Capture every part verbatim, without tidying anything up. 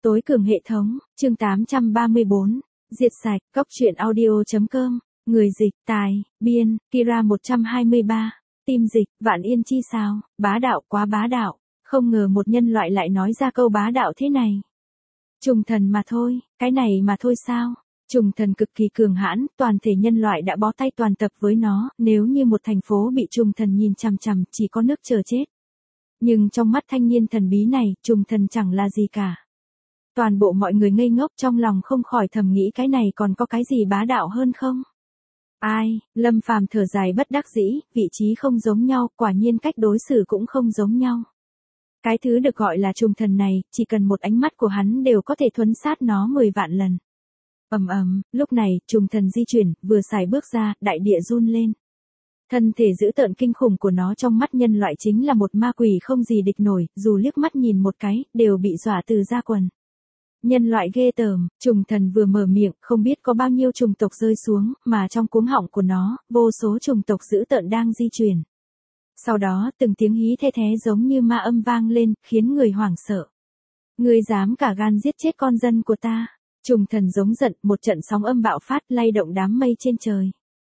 Tối cường hệ thống, chương tám trăm ba mươi bốn, diệt sạch, cóc truyện audio.com, người dịch, tài, biên, Kira một trăm hai mươi ba, tim dịch, Vạn Yên chi sao, bá đạo quá bá đạo, không ngờ một nhân loại lại nói ra câu bá đạo thế này. Trùng thần mà thôi, cái này mà thôi sao? Trùng thần cực kỳ cường hãn, toàn thể nhân loại đã bó tay toàn tập với nó, nếu như một thành phố bị trùng thần nhìn chằm chằm, chỉ có nước chờ chết. Nhưng trong mắt thanh niên thần bí này, trùng thần chẳng là gì cả. Toàn bộ mọi người ngây ngốc trong lòng không khỏi thầm nghĩ cái này còn có cái gì bá đạo hơn không? Ai, Lâm Phàm thở dài bất đắc dĩ, vị trí không giống nhau, quả nhiên cách đối xử cũng không giống nhau. Cái thứ được gọi là trùng thần này, chỉ cần một ánh mắt của hắn đều có thể thuấn sát nó mười vạn lần. Ầm ầm, lúc này, trùng thần di chuyển, vừa xài bước ra, đại địa run lên. Thân thể dữ tợn kinh khủng của nó trong mắt nhân loại chính là một ma quỷ không gì địch nổi, dù liếc mắt nhìn một cái, đều bị dọa từ da quần. Nhân loại ghê tởm, trùng thần vừa mở miệng, không biết có bao nhiêu trùng tộc rơi xuống, mà trong cuống họng của nó, vô số trùng tộc dữ tợn đang di chuyển. Sau đó, từng tiếng hí the thé giống như ma âm vang lên, khiến người hoảng sợ. Ngươi dám cả gan giết chết con dân của ta. Trùng thần giống giận, một trận sóng âm bạo phát, lay động đám mây trên trời.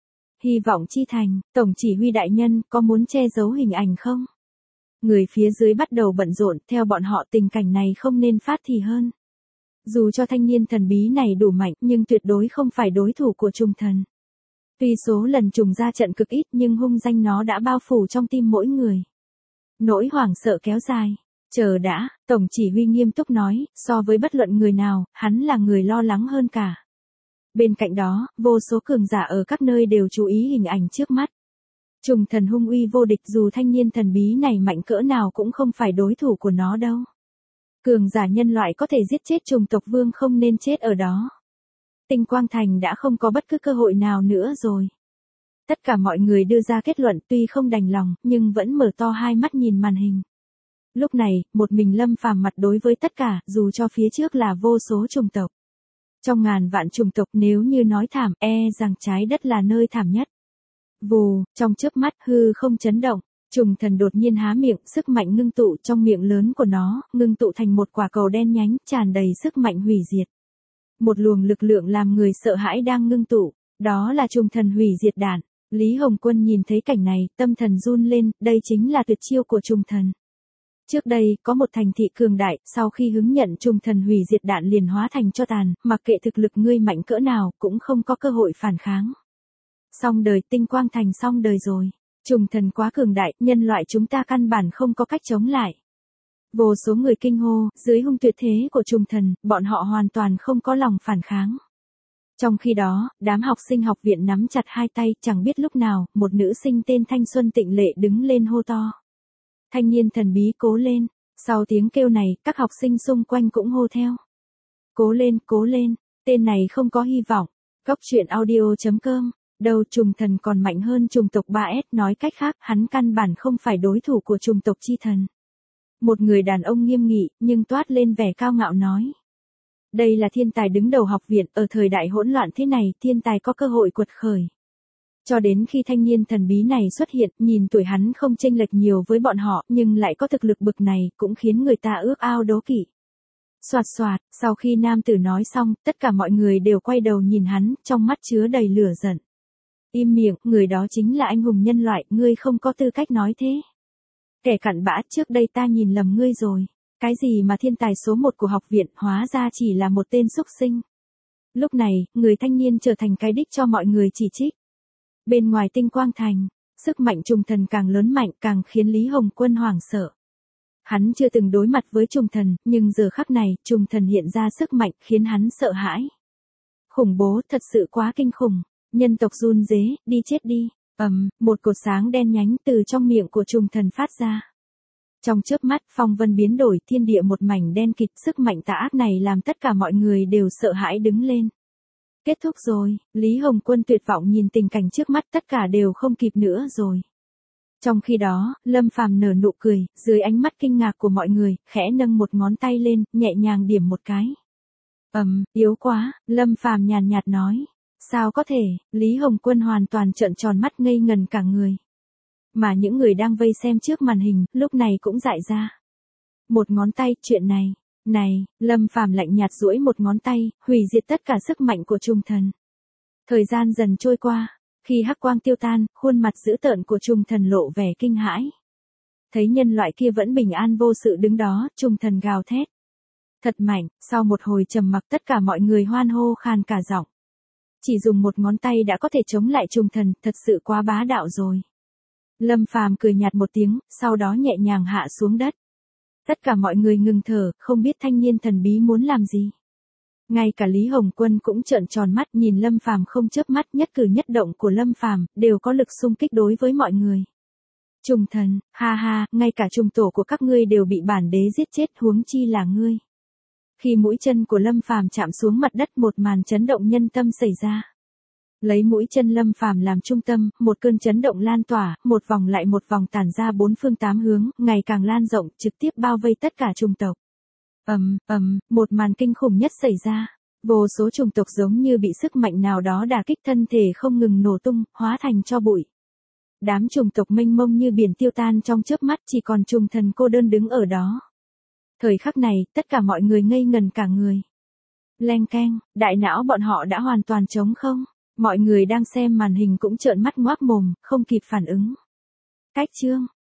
Hy vọng chi thành, tổng chỉ huy đại nhân, có muốn che giấu hình ảnh không? Người phía dưới bắt đầu bận rộn, theo bọn họ tình cảnh này không nên phát thì hơn. Dù cho thanh niên thần bí này đủ mạnh, nhưng tuyệt đối không phải đối thủ của trùng thần. Tuy số lần trùng ra trận cực ít nhưng hung danh nó đã bao phủ trong tim mỗi người. Nỗi hoảng sợ kéo dài. Chờ đã, tổng chỉ huy nghiêm túc nói, so với bất luận người nào, hắn là người lo lắng hơn cả. Bên cạnh đó, vô số cường giả ở các nơi đều chú ý hình ảnh trước mắt. Trùng thần hung uy vô địch, dù thanh niên thần bí này mạnh cỡ nào cũng không phải đối thủ của nó đâu. Cường giả nhân loại có thể giết chết trùng tộc vương không nên chết ở đó. Tinh Quang Thành đã không có bất cứ cơ hội nào nữa rồi. Tất cả mọi người đưa ra kết luận, tuy không đành lòng, nhưng vẫn mở to hai mắt nhìn màn hình. Lúc này, một mình Lâm Phàm mặt đối với tất cả, dù cho phía trước là vô số trùng tộc. Trong ngàn vạn trùng tộc, nếu như nói thảm, e rằng trái đất là nơi thảm nhất. Vù, trong chớp mắt hư không chấn động, trùng thần đột nhiên há miệng, sức mạnh ngưng tụ trong miệng lớn của nó, ngưng tụ thành một quả cầu đen nhánh, tràn đầy sức mạnh hủy diệt. Một luồng lực lượng làm người sợ hãi đang ngưng tụ, đó là trùng thần hủy diệt đạn. Lý Hồng Quân nhìn thấy cảnh này, tâm thần run lên, đây chính là tuyệt chiêu của trùng thần. Trước đây, có một thành thị cường đại, sau khi hứng nhận trùng thần hủy diệt đạn liền hóa thành cho tàn, mặc kệ thực lực ngươi mạnh cỡ nào, cũng không có cơ hội phản kháng. Xong đời, Tinh Quang Thành xong đời rồi. Trùng thần quá cường đại, nhân loại chúng ta căn bản không có cách chống lại. Vô số người kinh hô, dưới hung tuyệt thế của trùng thần, bọn họ hoàn toàn không có lòng phản kháng. Trong khi đó, đám học sinh học viện nắm chặt hai tay, chẳng biết lúc nào, một nữ sinh tên Thanh Xuân Tịnh Lệ đứng lên hô to. Thanh niên thần bí cố lên, sau tiếng kêu này, các học sinh xung quanh cũng hô theo. Cố lên, cố lên, tên này không có hy vọng. Cóc truyện audio.com, đâu trùng thần còn mạnh hơn trùng tộc ba S, nói cách khác, hắn căn bản không phải đối thủ của trùng tộc chi thần. Một người đàn ông nghiêm nghị, nhưng toát lên vẻ cao ngạo nói. Đây là thiên tài đứng đầu học viện, ở thời đại hỗn loạn thế này, thiên tài có cơ hội quật khởi. Cho đến khi thanh niên thần bí này xuất hiện, nhìn tuổi hắn không chênh lệch nhiều với bọn họ, nhưng lại có thực lực bực này, cũng khiến người ta ước ao đố kỵ. Soạt soạt, sau khi nam tử nói xong, tất cả mọi người đều quay đầu nhìn hắn, trong mắt chứa đầy lửa giận. Im miệng, người đó chính là anh hùng nhân loại, ngươi không có tư cách nói thế. Kẻ cặn bã, trước đây ta nhìn lầm ngươi rồi. Cái gì mà thiên tài số một của học viện, hóa ra chỉ là một tên xúc sinh. Lúc này, người thanh niên trở thành cái đích cho mọi người chỉ trích. Bên ngoài Tinh Quang Thành, sức mạnh trùng thần càng lớn mạnh càng khiến Lý Hồng Quân hoảng sợ. Hắn chưa từng đối mặt với trùng thần, nhưng giờ khắc này, trùng thần hiện ra sức mạnh khiến hắn sợ hãi. Khủng bố, thật sự quá kinh khủng. Nhân tộc run rế, đi chết đi. Ầm, một cột sáng đen nhánh từ trong miệng của trùng thần phát ra. Trong chớp mắt, phong vân biến đổi, thiên địa một mảnh đen kịt, sức mạnh tà ác này làm tất cả mọi người đều sợ hãi đứng lên. Kết thúc rồi, Lý Hồng Quân tuyệt vọng nhìn tình cảnh trước mắt, tất cả đều không kịp nữa rồi. Trong khi đó, Lâm Phàm nở nụ cười, dưới ánh mắt kinh ngạc của mọi người, khẽ nâng một ngón tay lên, nhẹ nhàng điểm một cái. Ầm, yếu quá, Lâm Phàm nhàn nhạt nói. Sao có thể, Lý Hồng Quân hoàn toàn trợn tròn mắt ngây ngần cả người. Mà những người đang vây xem trước màn hình, lúc này cũng dại ra. Một ngón tay, chuyện này, Này, Lâm Phàm lạnh nhạt duỗi một ngón tay, hủy diệt tất cả sức mạnh của trùng thần. Thời gian dần trôi qua, khi hắc quang tiêu tan, khuôn mặt dữ tợn của trùng thần lộ vẻ kinh hãi. Thấy nhân loại kia vẫn bình an vô sự đứng đó, trùng thần gào thét. Thật mạnh, sau một hồi trầm mặc tất cả mọi người hoan hô khan cả giọng. Chỉ dùng một ngón tay đã có thể chống lại trùng thần, thật sự quá bá đạo rồi. Lâm Phàm cười nhạt một tiếng, sau đó nhẹ nhàng hạ xuống đất. Tất cả mọi người ngừng thở, không biết thanh niên thần bí muốn làm gì. Ngay cả Lý Hồng Quân cũng trợn tròn mắt nhìn Lâm Phàm không chớp mắt, nhất cử nhất động của Lâm Phàm đều có lực xung kích đối với mọi người. Trùng thần, ha ha, ngay cả trùng tổ của các ngươi đều bị bản đế giết chết, huống chi là ngươi. Khi mũi chân của Lâm Phàm chạm xuống mặt đất, một màn chấn động nhân tâm xảy ra. Lấy mũi chân Lâm Phàm làm trung tâm, một cơn chấn động lan tỏa, một vòng lại một vòng tản ra bốn phương tám hướng, ngày càng lan rộng, trực tiếp bao vây tất cả chủng tộc. Ầm, ầm, một màn kinh khủng nhất xảy ra. Vô số chủng tộc giống như bị sức mạnh nào đó đả kích, thân thể không ngừng nổ tung, hóa thành tro bụi. Đám chủng tộc mênh mông như biển tiêu tan trong chớp mắt, chỉ còn trùng thần cô đơn đứng ở đó. Thời khắc này, tất cả mọi người ngây ngần cả người. Leng keng, đại não bọn họ đã hoàn toàn trống không. Mọi người đang xem màn hình cũng trợn mắt ngoác mồm, không kịp phản ứng. Cách chương